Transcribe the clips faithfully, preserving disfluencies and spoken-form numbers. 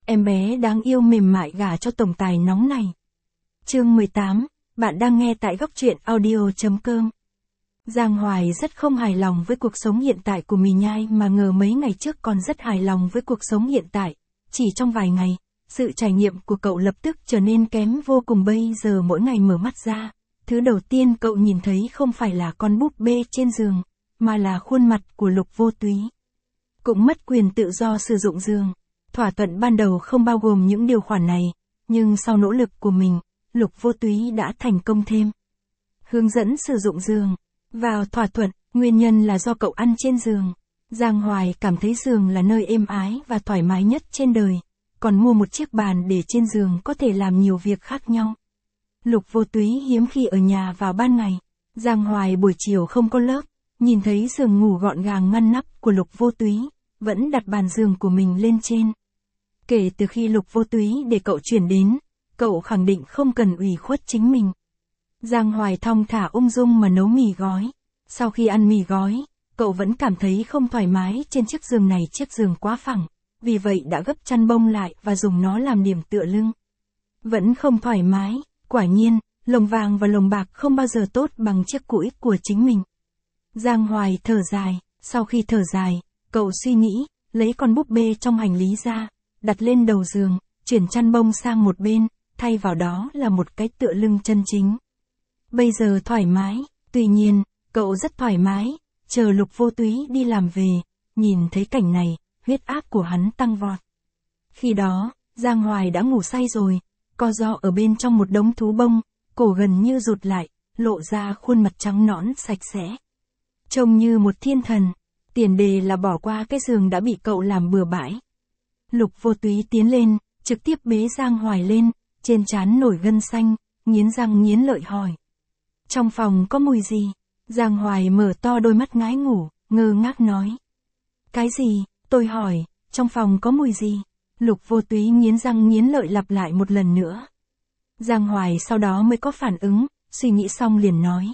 em bé đáng yêu mềm mại gả cho tổng tài nóng này. Chương mười tám, bạn đang nghe tại góc truyện audio chấm com. Giang Hoài rất không hài lòng với cuộc sống hiện tại của Mì Nhai mà ngờ mấy ngày trước còn rất hài lòng với cuộc sống hiện tại. Chỉ trong vài ngày, sự trải nghiệm của cậu lập tức trở nên kém vô cùng. Bây giờ mỗi ngày mở mắt ra, thứ đầu tiên cậu nhìn thấy không phải là con búp bê trên giường, mà là khuôn mặt của Lục Vô Túy. Cũng mất quyền tự do sử dụng giường. Thỏa thuận ban đầu không bao gồm những điều khoản này, nhưng sau nỗ lực của mình, Lục Vô Túy đã thành công thêm. Hướng dẫn sử dụng giường. Vào thỏa thuận, nguyên nhân là do cậu ăn trên giường. Giang Hoài cảm thấy giường là nơi êm ái và thoải mái nhất trên đời, còn mua một chiếc bàn để trên giường có thể làm nhiều việc khác nhau. Lục Vô Túy hiếm khi ở nhà vào ban ngày. Giang Hoài buổi chiều không có lớp, nhìn thấy giường ngủ gọn gàng ngăn nắp của Lục Vô Túy, vẫn đặt bàn giường của mình lên trên. Kể từ khi Lục Vô Túy để cậu chuyển đến, cậu khẳng định không cần ủy khuất chính mình. Giang Hoài thong thả ung dung mà nấu mì gói. Sau khi ăn mì gói, cậu vẫn cảm thấy không thoải mái trên chiếc giường này, chiếc giường quá phẳng, vì vậy đã gấp chăn bông lại và dùng nó làm điểm tựa lưng. Vẫn không thoải mái, quả nhiên, lồng vàng và lồng bạc không bao giờ tốt bằng chiếc cũi của chính mình. Giang Hoài thở dài, sau khi thở dài, cậu suy nghĩ, lấy con búp bê trong hành lý ra, đặt lên đầu giường, chuyển chăn bông sang một bên, thay vào đó là một cái tựa lưng chân chính. Bây giờ thoải mái, tuy nhiên, cậu rất thoải mái, chờ Lục Vô Túy đi làm về, nhìn thấy cảnh này, huyết áp của hắn tăng vọt. Khi đó, Giang Hoài đã ngủ say rồi, co ro ở bên trong một đống thú bông, cổ gần như rụt lại, lộ ra khuôn mặt trắng nõn sạch sẽ. Trông như một thiên thần, tiền đề là bỏ qua cái giường đã bị cậu làm bừa bãi. Lục Vô Túy tiến lên, trực tiếp bế Giang Hoài lên, trên trán nổi gân xanh, nghiến răng nghiến lợi hỏi. Trong phòng có mùi gì? Giang Hoài mở to đôi mắt ngái ngủ, ngơ ngác nói. Cái gì? Tôi hỏi, trong phòng có mùi gì? Lục Vô Túy nghiến răng nghiến lợi lặp lại một lần nữa. Giang Hoài sau đó mới có phản ứng, suy nghĩ xong liền nói.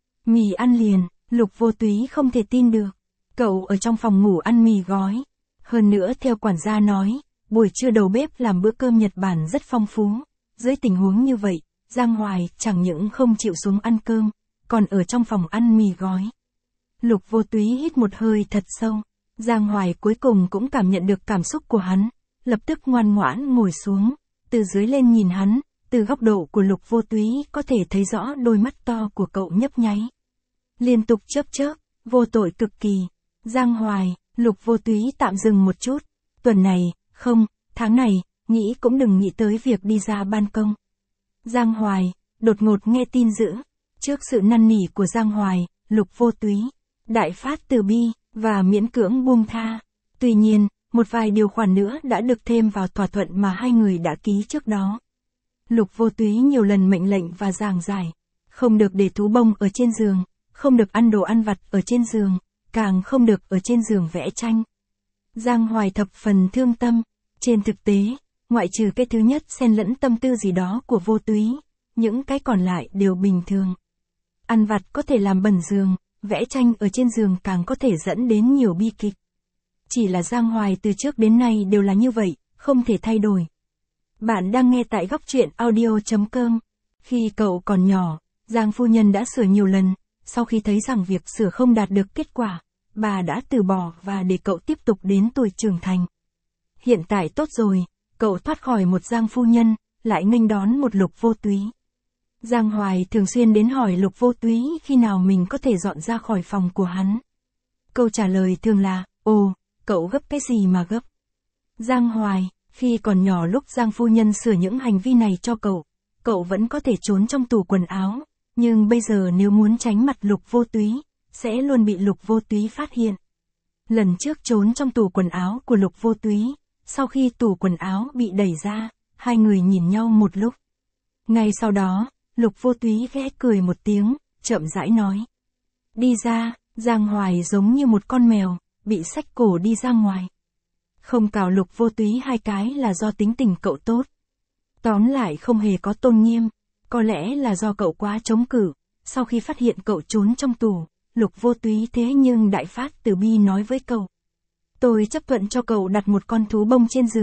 Mì ăn liền. Lục Vô Túy không thể tin được. Cậu ở trong phòng ngủ ăn mì gói. Hơn nữa theo quản gia nói, buổi trưa đầu bếp làm bữa cơm Nhật Bản rất phong phú. Dưới tình huống như vậy, Giang Hoài chẳng những không chịu xuống ăn cơm, còn ở trong phòng ăn mì gói. Lục Vô Túy hít một hơi thật sâu. Giang Hoài cuối cùng cũng cảm nhận được cảm xúc của hắn, lập tức ngoan ngoãn ngồi xuống, từ dưới lên nhìn hắn, từ góc độ của Lục Vô Túy có thể thấy rõ đôi mắt to của cậu nhấp nháy. Liên tục chớp chớp, vô tội cực kỳ. Giang Hoài, Lục Vô Túy tạm dừng một chút. Tuần này, không, tháng này, nghĩ cũng đừng nghĩ tới việc đi ra ban công. Giang Hoài, đột ngột nghe tin dữ. Trước sự năn nỉ của Giang Hoài, Lục Vô Túy, đại phát từ bi, và miễn cưỡng buông tha. Tuy nhiên, một vài điều khoản nữa đã được thêm vào thỏa thuận mà hai người đã ký trước đó. Lục Vô Túy nhiều lần mệnh lệnh và giảng giải. Không được để thú bông ở trên giường. Không được ăn đồ ăn vặt ở trên giường, càng không được ở trên giường vẽ tranh. Giang Hoài thập phần thương tâm. Trên thực tế, ngoại trừ cái thứ nhất xen lẫn tâm tư gì đó của Vô Túy, những cái còn lại đều bình thường. Ăn vặt có thể làm bẩn giường, vẽ tranh ở trên giường càng có thể dẫn đến nhiều bi kịch. Chỉ là Giang Hoài từ trước đến nay đều là như vậy, không thể thay đổi. Bạn đang nghe tại góc truyện audio chấm com. Khi cậu còn nhỏ, Giang phu nhân đã sửa nhiều lần. Sau khi thấy rằng việc sửa không đạt được kết quả, bà đã từ bỏ và để cậu tiếp tục đến tuổi trưởng thành. Hiện tại tốt rồi, cậu thoát khỏi một Giang phu nhân, lại nghênh đón một Lục Vô Túy. Giang Hoài thường xuyên đến hỏi Lục Vô Túy khi nào mình có thể dọn ra khỏi phòng của hắn. Câu trả lời thường là, ồ, cậu gấp cái gì mà gấp. Giang Hoài, khi còn nhỏ lúc Giang phu nhân sửa những hành vi này cho cậu, cậu vẫn có thể trốn trong tủ quần áo. Nhưng bây giờ nếu muốn tránh mặt Lục Vô Túy, sẽ luôn bị Lục Vô Túy phát hiện. Lần trước trốn trong tủ quần áo của Lục Vô Túy, sau khi tủ quần áo bị đẩy ra, hai người nhìn nhau một lúc. Ngay sau đó, Lục Vô Túy khẽ cười một tiếng, chậm rãi nói. Đi ra, Giang Hoài giống như một con mèo, bị xách cổ đi ra ngoài. Không cào Lục Vô Túy hai cái là do tính tình cậu tốt. Tóm lại không hề có tôn nghiêm. Có lẽ là do cậu quá chống cự, sau khi phát hiện cậu trốn trong tủ, Lục Vô Túy thế nhưng đại phát từ bi nói với cậu. Tôi chấp thuận cho cậu đặt một con thú bông trên giường,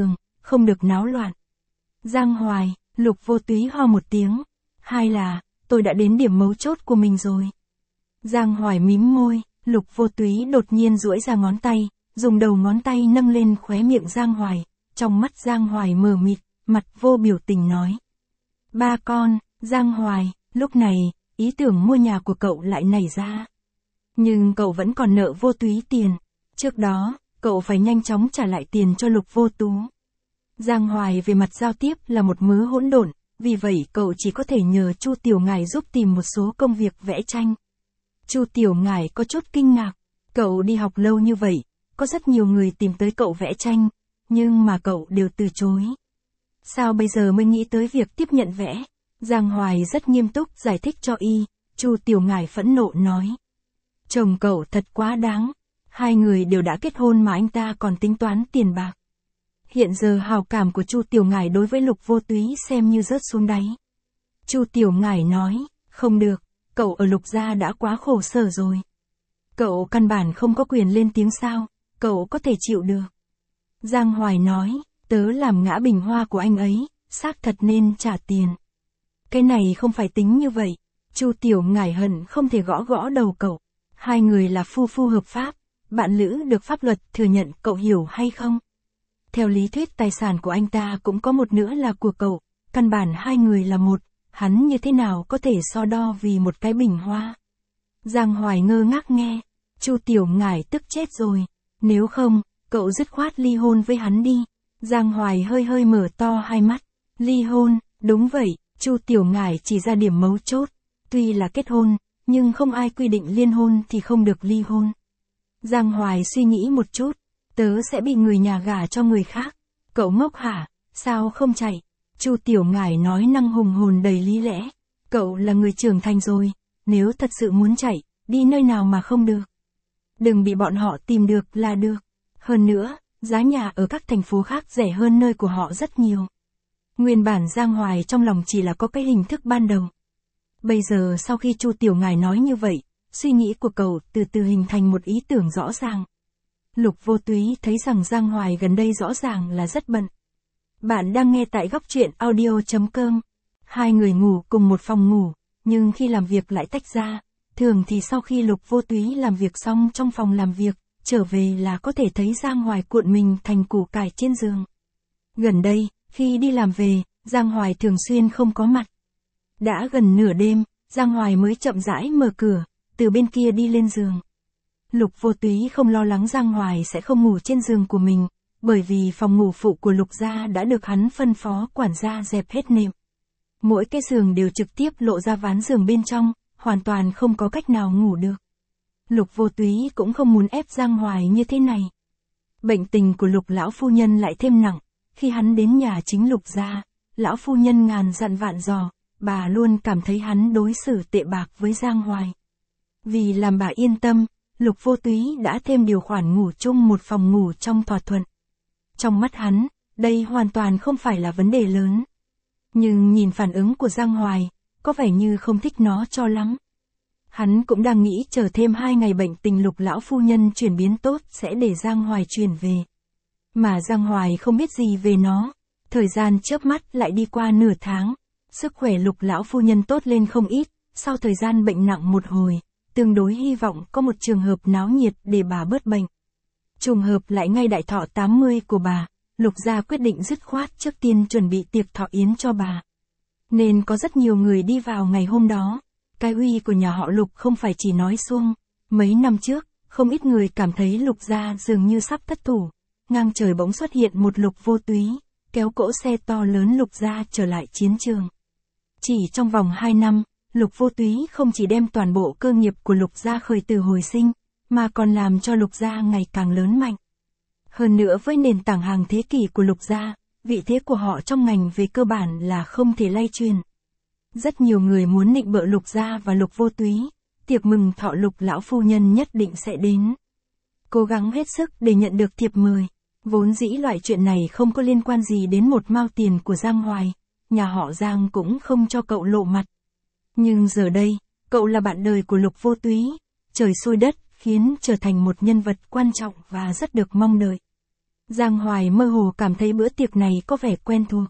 không được náo loạn. Giang Hoài, Lục Vô Túy ho một tiếng. Hai là, tôi đã đến điểm mấu chốt của mình rồi. Giang Hoài mím môi, Lục Vô Túy đột nhiên duỗi ra ngón tay, dùng đầu ngón tay nâng lên khóe miệng Giang Hoài, trong mắt Giang Hoài mờ mịt, mặt vô biểu tình nói. Ba con, Giang Hoài, lúc này, ý tưởng mua nhà của cậu lại nảy ra. Nhưng cậu vẫn còn nợ Vô Túy tiền. Trước đó, cậu phải nhanh chóng trả lại tiền cho Lục Vô Tú. Giang Hoài về mặt giao tiếp là một mớ hỗn độn, vì vậy cậu chỉ có thể nhờ Chu Tiểu Ngải giúp tìm một số công việc vẽ tranh. Chu Tiểu Ngải có chút kinh ngạc, cậu đi học lâu như vậy, có rất nhiều người tìm tới cậu vẽ tranh, nhưng mà cậu đều từ chối. Sao bây giờ mới nghĩ tới việc tiếp nhận vẽ? Giang Hoài rất nghiêm túc giải thích cho y, Chu Tiểu Ngải phẫn nộ nói. Chồng cậu thật quá đáng, hai người đều đã kết hôn mà anh ta còn tính toán tiền bạc. Hiện giờ hào cảm của Chu Tiểu Ngải đối với Lục Vô Túy xem như rớt xuống đáy. Chu Tiểu Ngải nói, không được, cậu ở Lục gia đã quá khổ sở rồi. Cậu căn bản không có quyền lên tiếng sao, cậu có thể chịu được. Giang Hoài nói, tớ làm ngã bình hoa của anh ấy, xác thật nên trả tiền. Cái này không phải tính như vậy. Chu Tiểu Ngải hận không thể gõ gõ đầu cậu. Hai người là phu phu hợp pháp, bạn lữ được pháp luật thừa nhận, cậu hiểu hay không? Theo lý thuyết tài sản của anh ta cũng có một nửa là của cậu, căn bản hai người là một, hắn như thế nào có thể so đo vì một cái bình hoa? Giang Hoài ngơ ngác nghe, Chu Tiểu Ngải tức chết rồi, nếu không, cậu dứt khoát ly hôn với hắn đi. Giang Hoài hơi hơi mở to hai mắt, ly hôn, đúng vậy, Chu Tiểu Ngải chỉ ra điểm mấu chốt, tuy là kết hôn, nhưng không ai quy định liên hôn thì không được ly hôn. Giang Hoài suy nghĩ một chút, tớ sẽ bị người nhà gả cho người khác. Cậu ngốc hả, sao không chạy? Chu Tiểu Ngải nói năng hùng hồn đầy lý lẽ. Cậu là người trưởng thành rồi, nếu thật sự muốn chạy, đi nơi nào mà không được. Đừng bị bọn họ tìm được là được. Hơn nữa, giá nhà ở các thành phố khác rẻ hơn nơi của họ rất nhiều. Nguyên bản Giang Hoài trong lòng chỉ là có cái hình thức ban đầu. Bây giờ sau khi Chu Tiểu Ngải nói như vậy, suy nghĩ của cậu từ từ hình thành một ý tưởng rõ ràng. Lục Vô Túy thấy rằng Giang Hoài gần đây rõ ràng là rất bận. Bạn đang nghe tại góc truyện audio chấm com. Hai người ngủ cùng một phòng ngủ, nhưng khi làm việc lại tách ra. Thường thì sau khi Lục Vô Túy làm việc xong trong phòng làm việc, trở về là có thể thấy Giang Hoài cuộn mình thành củ cải trên giường. Gần đây, khi đi làm về, Giang Hoài thường xuyên không có mặt. Đã gần nửa đêm, Giang Hoài mới chậm rãi mở cửa, từ bên kia đi lên giường. Lục Vô Túy không lo lắng Giang Hoài sẽ không ngủ trên giường của mình, bởi vì phòng ngủ phụ của Lục gia đã được hắn phân phó quản gia dẹp hết nệm. Mỗi cái giường đều trực tiếp lộ ra ván giường bên trong, hoàn toàn không có cách nào ngủ được. Lục Vô Túy cũng không muốn ép Giang Hoài như thế này. Bệnh tình của Lục lão phu nhân lại thêm nặng, khi hắn đến nhà chính Lục gia, lão phu nhân ngàn dặn vạn dò, bà luôn cảm thấy hắn đối xử tệ bạc với Giang Hoài. Vì làm bà yên tâm, Lục Vô Túy đã thêm điều khoản ngủ chung một phòng ngủ trong thỏa thuận. Trong mắt hắn, đây hoàn toàn không phải là vấn đề lớn. Nhưng nhìn phản ứng của Giang Hoài, có vẻ như không thích nó cho lắm. Hắn cũng đang nghĩ chờ thêm hai ngày bệnh tình Lục lão phu nhân chuyển biến tốt sẽ để Giang Hoài chuyển về. Mà Giang Hoài không biết gì về nó. Thời gian chớp mắt lại đi qua nửa tháng. Sức khỏe Lục lão phu nhân tốt lên không ít, sau thời gian bệnh nặng một hồi, tương đối hy vọng có một trường hợp náo nhiệt để bà bớt bệnh. Trùng hợp lại ngay đại thọ tám mươi của bà, Lục gia quyết định dứt khoát trước tiên chuẩn bị tiệc thọ yến cho bà. Nên có rất nhiều người đi vào ngày hôm đó. Cái uy của nhà họ Lục không phải chỉ nói suông. Mấy năm trước, không ít người cảm thấy Lục gia dường như sắp thất thủ. Ngang trời bỗng xuất hiện một Lục Vô Túy, kéo cỗ xe to lớn Lục gia trở lại chiến trường. Chỉ trong vòng hai năm, Lục Vô Túy không chỉ đem toàn bộ cơ nghiệp của Lục gia khởi tử hồi sinh, mà còn làm cho Lục gia ngày càng lớn mạnh. Hơn nữa với nền tảng hàng thế kỷ của Lục gia, vị thế của họ trong ngành về cơ bản là không thể lay truyền. Rất nhiều người muốn nịnh bợ Lục gia và Lục Vô Túy, tiệc mừng thọ Lục lão phu nhân nhất định sẽ đến. Cố gắng hết sức để nhận được thiệp mời. Vốn dĩ loại chuyện này không có liên quan gì đến một mao tiền của Giang Hoài, nhà họ Giang cũng không cho cậu lộ mặt. Nhưng giờ đây, cậu là bạn đời của Lục Vô Túy, trời xui đất khiến trở thành một nhân vật quan trọng và rất được mong đợi. Giang Hoài mơ hồ cảm thấy bữa tiệc này có vẻ quen thuộc.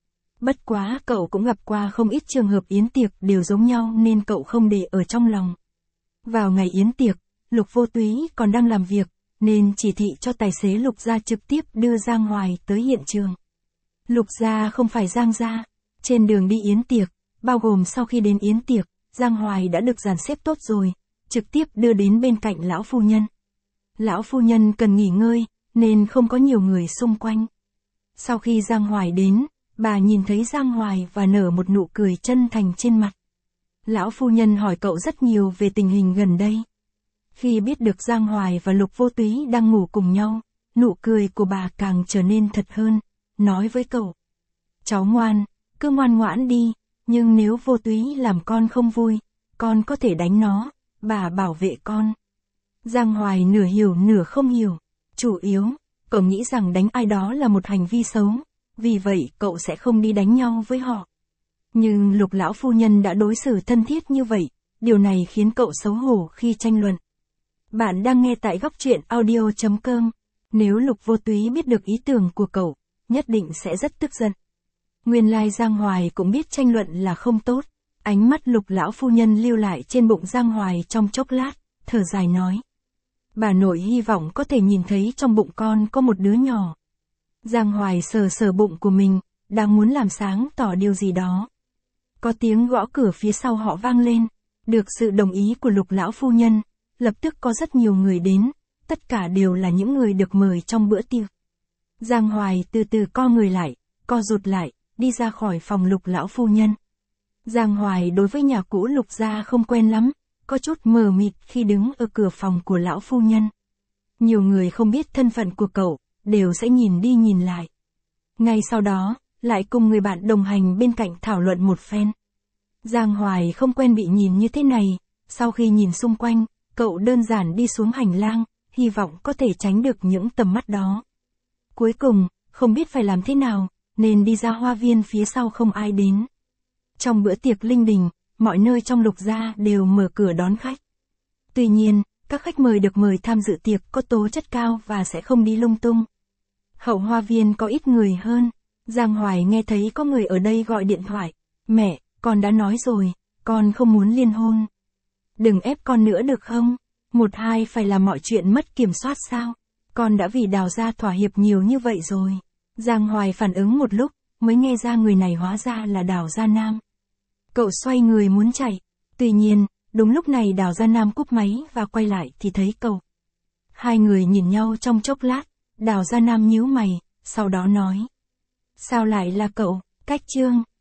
Bất quá cậu cũng gặp qua không ít trường hợp yến tiệc đều giống nhau nên cậu không để ở trong lòng. Vào ngày yến tiệc, Lục Vô Túy còn đang làm việc, nên chỉ thị cho tài xế Lục gia trực tiếp đưa Giang Hoài tới hiện trường. Lục gia không phải Giang gia. Trên đường đi yến tiệc, bao gồm sau khi đến yến tiệc, Giang Hoài đã được dàn xếp tốt rồi, trực tiếp đưa đến bên cạnh lão phu nhân. Lão phu nhân cần nghỉ ngơi, nên không có nhiều người xung quanh. Sau khi Giang Hoài đến, bà nhìn thấy Giang Hoài và nở một nụ cười chân thành trên mặt. Lão phu nhân hỏi cậu rất nhiều về tình hình gần đây. Khi biết được Giang Hoài và Lục Vô Túy đang ngủ cùng nhau, nụ cười của bà càng trở nên thật hơn, nói với cậu. Cháu ngoan, cứ ngoan ngoãn đi, nhưng nếu Vô Túy làm con không vui, con có thể đánh nó, bà bảo vệ con. Giang Hoài nửa hiểu nửa không hiểu, chủ yếu, cậu nghĩ rằng đánh ai đó là một hành vi xấu, vì vậy cậu sẽ không đi đánh nhau với họ. Nhưng Lục lão phu nhân đã đối xử thân thiết như vậy, điều này khiến cậu xấu hổ khi tranh luận. Bạn đang nghe tại góc truyện audio chấm com. Nếu Lục Vô Túy biết được ý tưởng của cậu, nhất định sẽ rất tức giận. Nguyên lai Giang Hoài cũng biết tranh luận là không tốt. Ánh mắt Lục lão phu nhân lưu lại trên bụng Giang Hoài trong chốc lát, thở dài nói. Bà nội hy vọng có thể nhìn thấy trong bụng con có một đứa nhỏ. Giang Hoài sờ sờ bụng của mình, đang muốn làm sáng tỏ điều gì đó. Có tiếng gõ cửa phía sau họ vang lên, được sự đồng ý của Lục lão phu nhân, lập tức có rất nhiều người đến, tất cả đều là những người được mời trong bữa tiệc. Giang Hoài từ từ co người lại, co rụt lại, đi ra khỏi phòng Lục lão phu nhân. Giang Hoài đối với nhà cũ Lục gia không quen lắm, có chút mờ mịt khi đứng ở cửa phòng của lão phu nhân. Nhiều người không biết thân phận của cậu, đều sẽ nhìn đi nhìn lại. Ngay sau đó, lại cùng người bạn đồng hành bên cạnh thảo luận một phen. Giang Hoài không quen bị nhìn như thế này, sau khi nhìn xung quanh, cậu đơn giản đi xuống hành lang, hy vọng có thể tránh được những tầm mắt đó. Cuối cùng, không biết phải làm thế nào, nên đi ra hoa viên phía sau không ai đến. Trong bữa tiệc linh đình, mọi nơi trong Lục gia đều mở cửa đón khách. Tuy nhiên, các khách mời được mời tham dự tiệc có tố chất cao và sẽ không đi lung tung. Hậu hoa viên có ít người hơn. Giang Hoài nghe thấy có người ở đây gọi điện thoại. Mẹ, con đã nói rồi, con không muốn liên hôn. Đừng ép con nữa được không? Một hai phải làm mọi chuyện mất kiểm soát sao? Con đã vì Đào gia thỏa hiệp nhiều như vậy rồi. Giang Hoài phản ứng một lúc, mới nghe ra người này hóa ra là Đào Gia Nam. Cậu xoay người muốn chạy. Tuy nhiên, đúng lúc này Đào Gia Nam cúp máy và quay lại thì thấy cậu. Hai người nhìn nhau trong chốc lát, Đào Gia Nam nhíu mày, sau đó nói. Sao lại là cậu, Cách Trương?